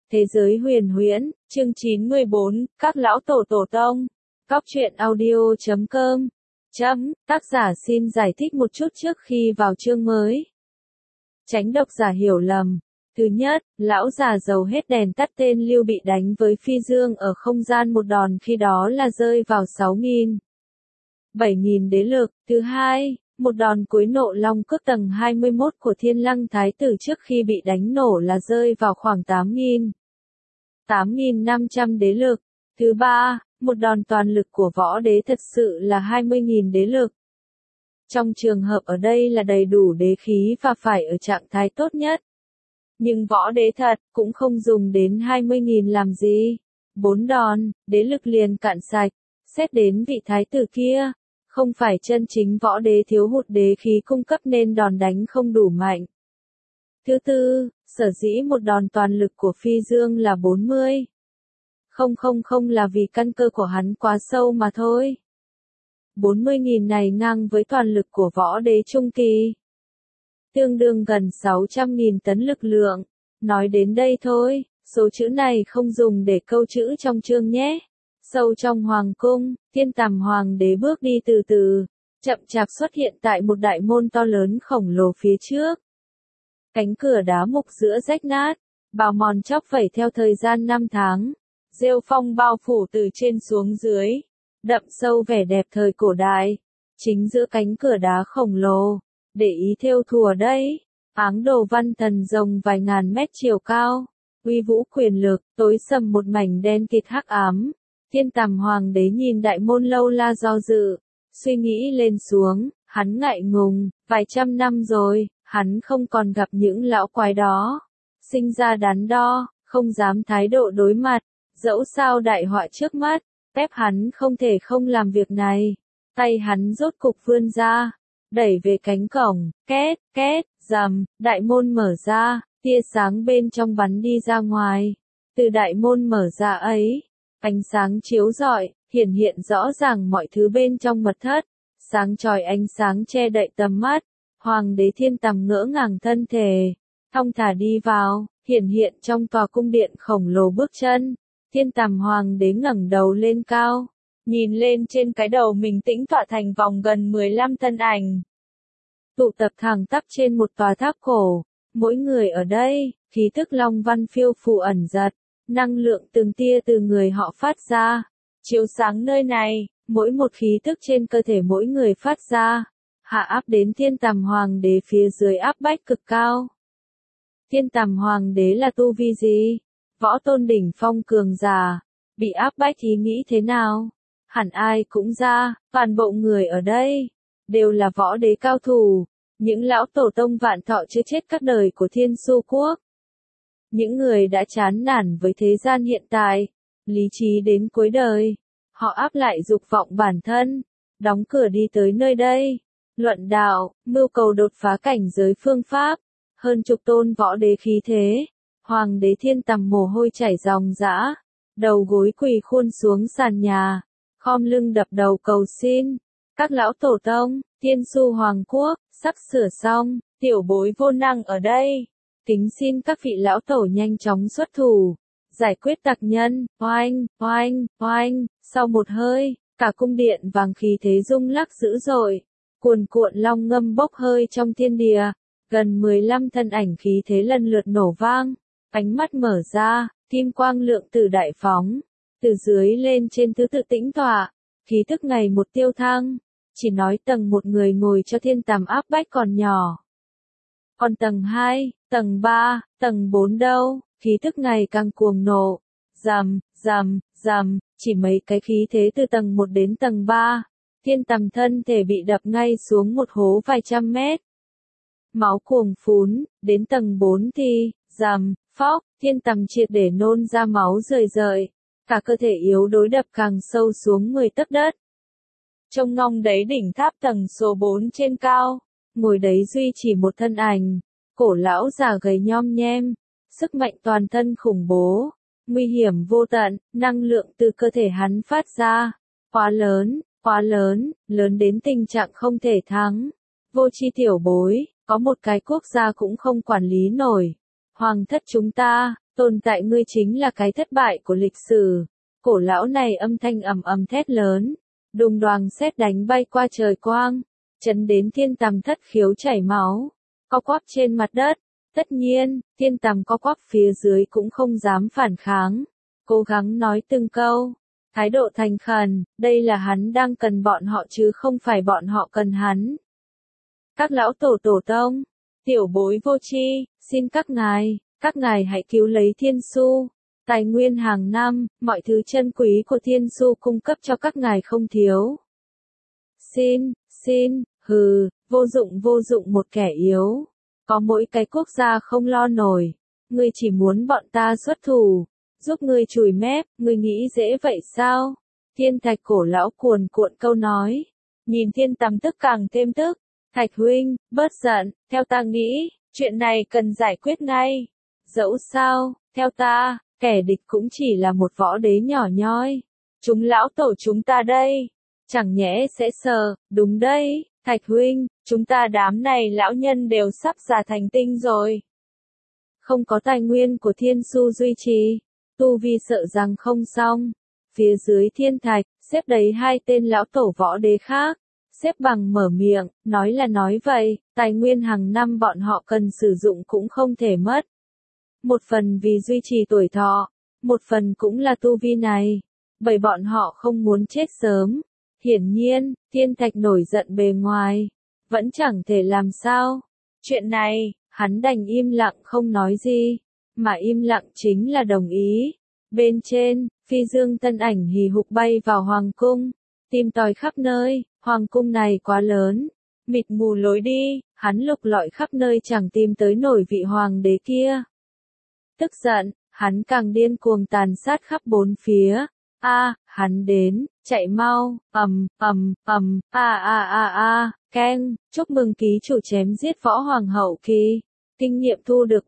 Thế giới huyền huyễn, chương 914, các lão tổ tổ tông. Góc truyện audio.com. Tác giả xin giải thích một chút trước khi vào chương mới. Tránh độc giả hiểu lầm. Thứ nhất, lão già dầu hết đèn tắt tên Lưu bị đánh với phi dương ở không gian một đòn khi đó là rơi vào 6.000, 7.000 đế lực. Thứ hai, một đòn cuối nộ long cước tầng 21 của Thiên Lăng Thái tử trước khi bị đánh nổ là rơi vào khoảng 8.000, 8.500 đế lực. Thứ ba, một đòn toàn lực của võ đế thật sự là 20.000 đế lực. Trong trường hợp ở đây là đầy đủ đế khí và phải ở trạng thái tốt nhất. Nhưng võ đế thật cũng không dùng đến 20.000 làm gì. 4 đòn, đế lực liền cạn sạch. Xét đến vị thái tử kia, không phải chân chính võ đế thiếu hụt đế khí cung cấp nên đòn đánh không đủ mạnh. Thứ tư, sở dĩ một đòn toàn lực của phi dương là 40. Không là vì căn cơ của hắn quá sâu mà thôi. 40.000 này ngang với toàn lực của võ đế trung kỳ. Tương đương gần 600.000 tấn lực lượng. Nói đến đây thôi, số chữ này không dùng để câu chữ trong chương nhé. Sâu trong hoàng cung, Thiên Tầm Hoàng đế bước đi từ từ, chậm chạp xuất hiện tại một đại môn to lớn khổng lồ phía trước. Cánh cửa đá mục giữa rách nát, bào mòn chóc vẩy theo thời gian 5 tháng. Rêu phong bao phủ từ trên xuống dưới, đậm sâu vẻ đẹp thời cổ đại. Chính giữa cánh cửa đá khổng lồ, để ý thêu thùa đây, áng đồ văn thần rồng vài ngàn mét chiều cao, uy vũ quyền lực, tối sầm một mảnh đen kịt hắc ám. Thiên Tầm Hoàng đế nhìn đại môn lâu la do dự, suy nghĩ lên xuống, hắn ngại ngùng, vài trăm năm rồi, hắn không còn gặp những lão quái đó. Sinh ra đắn đo, không dám thái độ đối mặt, dẫu sao đại họa trước mắt, ép hắn không thể không làm việc này. Tay hắn rốt cục vươn ra, đẩy về cánh cổng, két, rầm, đại môn mở ra, tia sáng bên trong bắn đi ra ngoài. Từ đại môn mở ra ấy, ánh sáng chiếu rọi, hiển hiện rõ ràng mọi thứ bên trong mật thất, sáng chói ánh sáng che đậy tầm mắt. Hoàng đế Thiên Tầm ngỡ ngàng thân thể, thong thả đi vào, hiển hiện trong tòa cung điện khổng lồ bước chân. Thiên Tầm Hoàng đế ngẩng đầu lên cao, nhìn lên trên cái đầu mình tĩnh tọa thành vòng gần 15 thân ảnh, tụ tập thẳng tắp trên một tòa tháp cổ. Mỗi người ở đây, khí tức long văn phiêu phù ẩn dật, năng lượng từng tia từ người họ phát ra, chiếu sáng nơi này. Mỗi một khí tức trên cơ thể mỗi người phát ra, hạ áp đến Thiên Tầm Hoàng đế phía dưới áp bách cực cao. Thiên Tầm Hoàng đế là tu vi gì? Võ tôn đỉnh phong cường giả, bị áp bách thì nghĩ thế nào? Hẳn ai cũng ra, toàn bộ người ở đây đều là võ đế cao thủ, những lão tổ tông vạn thọ chưa chết các đời của Thiên Su quốc. Những người đã chán nản với thế gian hiện tại, lý trí đến cuối đời, họ áp lại dục vọng bản thân, đóng cửa đi tới nơi đây, luận đạo, mưu cầu đột phá cảnh giới phương pháp. Hơn chục tôn võ đế khí thế, Hoàng đế Thiên Tầm mồ hôi chảy ròng rã, đầu gối quỳ khuôn xuống sàn nhà, khom lưng đập đầu cầu xin. Các lão tổ tông, Thiên Su Hoàng quốc, sắp sửa xong, tiểu bối vô năng ở đây. Kính xin các vị lão tổ nhanh chóng xuất thủ, giải quyết tặc nhân. Oanh. Sau một hơi, cả cung điện vàng khí thế rung lắc dữ dội, cuồn cuộn long ngâm bốc hơi trong thiên địa. Gần 15 thân ảnh khí thế lần lượt nổ vang, ánh mắt mở ra, kim quang lượng tử đại phóng, từ dưới lên trên thứ tự tĩnh tọa, khí tức ngày một tiêu thăng. Chỉ nói tầng 1 người ngồi cho Thiên Tầm áp bách còn nhỏ, còn tầng 2, tầng 3, tầng 4 đâu, khí tức ngày càng cuồng nộ. Rầm, chỉ mấy cái khí thế từ tầng 1 đến tầng 3, Thiên Tầm thân thể bị đập ngay xuống một hố vài trăm mét. Máu cuồng phún, đến tầng 4 thì, phóc, Thiên Tầm triệt để nôn ra máu rời, cả cơ thể yếu đuối đập càng sâu xuống 10 tấc đất. Trông ngong đấy đỉnh tháp tầng số 4 trên cao, ngồi đấy duy chỉ một thân ảnh, cổ lão già gầy nhom nhem, sức mạnh toàn thân khủng bố, nguy hiểm vô tận, năng lượng từ cơ thể hắn phát ra, quá lớn, lớn đến tình trạng không thể thắng. Vô tri tiểu bối, có một cái quốc gia cũng không quản lý nổi. Hoàng thất chúng ta, tồn tại ngươi chính là cái thất bại của lịch sử. Cổ lão này âm thanh ầm ầm thét lớn, đùng đoàng sét đánh bay qua trời quang, chấn đến thiên tầm thất khiếu chảy máu, co quắp trên mặt đất. Tất nhiên, thiên tầm co quắp phía dưới cũng không dám phản kháng, cố gắng nói từng câu, thái độ thành khẩn, đây là hắn đang cần bọn họ chứ không phải bọn họ cần hắn. Các lão tổ tổ tông, tiểu bối vô tri, xin các ngài hãy cứu lấy Thiên Su. Tài nguyên hàng năm, mọi thứ chân quý của Thiên Su cung cấp cho các ngài không thiếu. Xin, vô dụng một kẻ yếu. Có mỗi cái quốc gia không lo nổi. Ngươi chỉ muốn bọn ta xuất thủ, giúp ngươi chùi mép, ngươi nghĩ dễ vậy sao? Thiên Thạch cổ lão cuồn cuộn câu nói. Nhìn Thiên Tầm tức càng thêm tức. Thạch huynh, bớt giận, theo ta nghĩ, chuyện này cần giải quyết ngay. Dẫu sao, theo ta, kẻ địch cũng chỉ là một võ đế nhỏ nhoi. Chúng lão tổ chúng ta đây, chẳng nhẽ sẽ sợ, đúng đây, Thạch huynh, chúng ta đám này lão nhân đều sắp già thành tinh rồi. Không có tài nguyên của Thiên Su duy trì, tu vi sợ rằng không xong. Phía dưới Thiên Thạch, xếp đầy hai tên lão tổ võ đế khác. Xếp bằng mở miệng, nói là nói vậy, tài nguyên hàng năm bọn họ cần sử dụng cũng không thể mất. Một phần vì duy trì tuổi thọ, một phần cũng là tu vi này, bởi bọn họ không muốn chết sớm. Hiển nhiên, Thiên Thạch nổi giận bề ngoài, vẫn chẳng thể làm sao. Chuyện này, hắn đành im lặng không nói gì, mà im lặng chính là đồng ý. Bên trên, Phi Dương thân ảnh hì hục bay vào hoàng cung, tìm tòi khắp nơi. Hoàng cung này quá lớn, mịt mù lối đi, hắn lục lọi khắp nơi chẳng tìm tới nổi vị hoàng đế kia. Tức giận, hắn càng điên cuồng tàn sát khắp bốn phía. Hắn đến, chạy mau, keng, chúc mừng ký chủ chém giết võ hoàng hậu kỳ. Kinh nghiệm thu được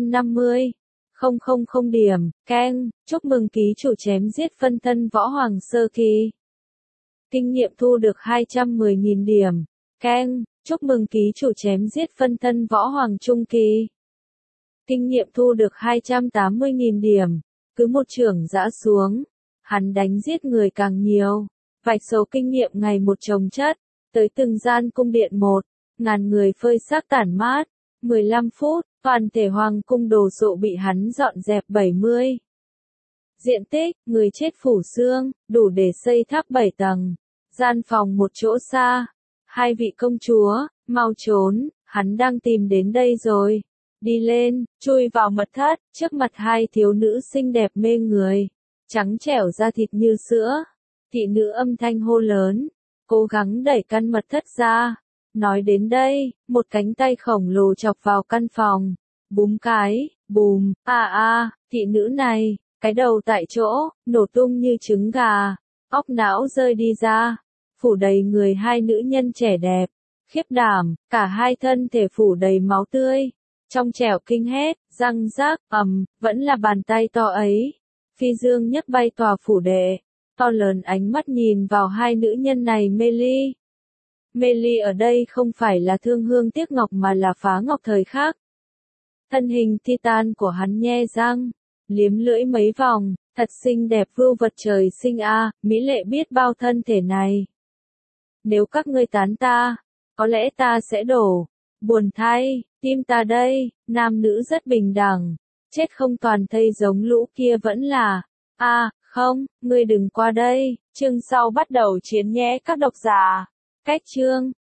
350,000 điểm, keng, chúc mừng ký chủ chém giết phân thân võ hoàng sơ kỳ. Kinh nghiệm thu được 210.000 điểm. Keng, chúc mừng ký chủ chém giết phân thân võ hoàng trung kỳ. Kinh nghiệm thu được 280.000 điểm. Cứ một chưởng giã xuống, hắn đánh giết người càng nhiều. Vạch số kinh nghiệm ngày một chồng chất, tới từng gian cung điện một, ngàn người phơi xác tản mát. 15 phút, toàn thể hoàng cung đồ sộ bị hắn dọn dẹp 70. Diện tích, người chết phủ xương, đủ để xây tháp 7 tầng. Gian phòng một chỗ xa. Hai vị công chúa, mau trốn, hắn đang tìm đến đây rồi. Đi lên, chui vào mật thất, trước mặt hai thiếu nữ xinh đẹp mê người. Trắng trẻo da thịt như sữa. Thị nữ âm thanh hô lớn, cố gắng đẩy căn mật thất ra. Nói đến đây, một cánh tay khổng lồ chọc vào căn phòng. Búm cái, bùm, thị nữ này. Cái đầu tại chỗ, nổ tung như trứng gà, óc não rơi đi ra, phủ đầy người hai nữ nhân trẻ đẹp, khiếp đảm, cả hai thân thể phủ đầy máu tươi, trong trẻo kinh hét, răng rác, vẫn là bàn tay to ấy. Phi Dương nhấc bay tòa phủ đệ, to lớn ánh mắt nhìn vào hai nữ nhân này mê ly. Mê ly ở đây không phải là thương hương tiếc ngọc mà là phá ngọc thời khác. Thân hình Titan của hắn nhe răng, liếm lưỡi mấy vòng, thật xinh đẹp vưu vật trời sinh mỹ lệ biết bao thân thể này. Nếu các ngươi tán ta, có lẽ ta sẽ đổ. Buồn thay, tim ta đây, nam nữ rất bình đẳng. Chết không toàn thây giống lũ kia vẫn là. Không, ngươi đừng qua đây, chương sau bắt đầu chiến nhé các độc giả. Cách chương.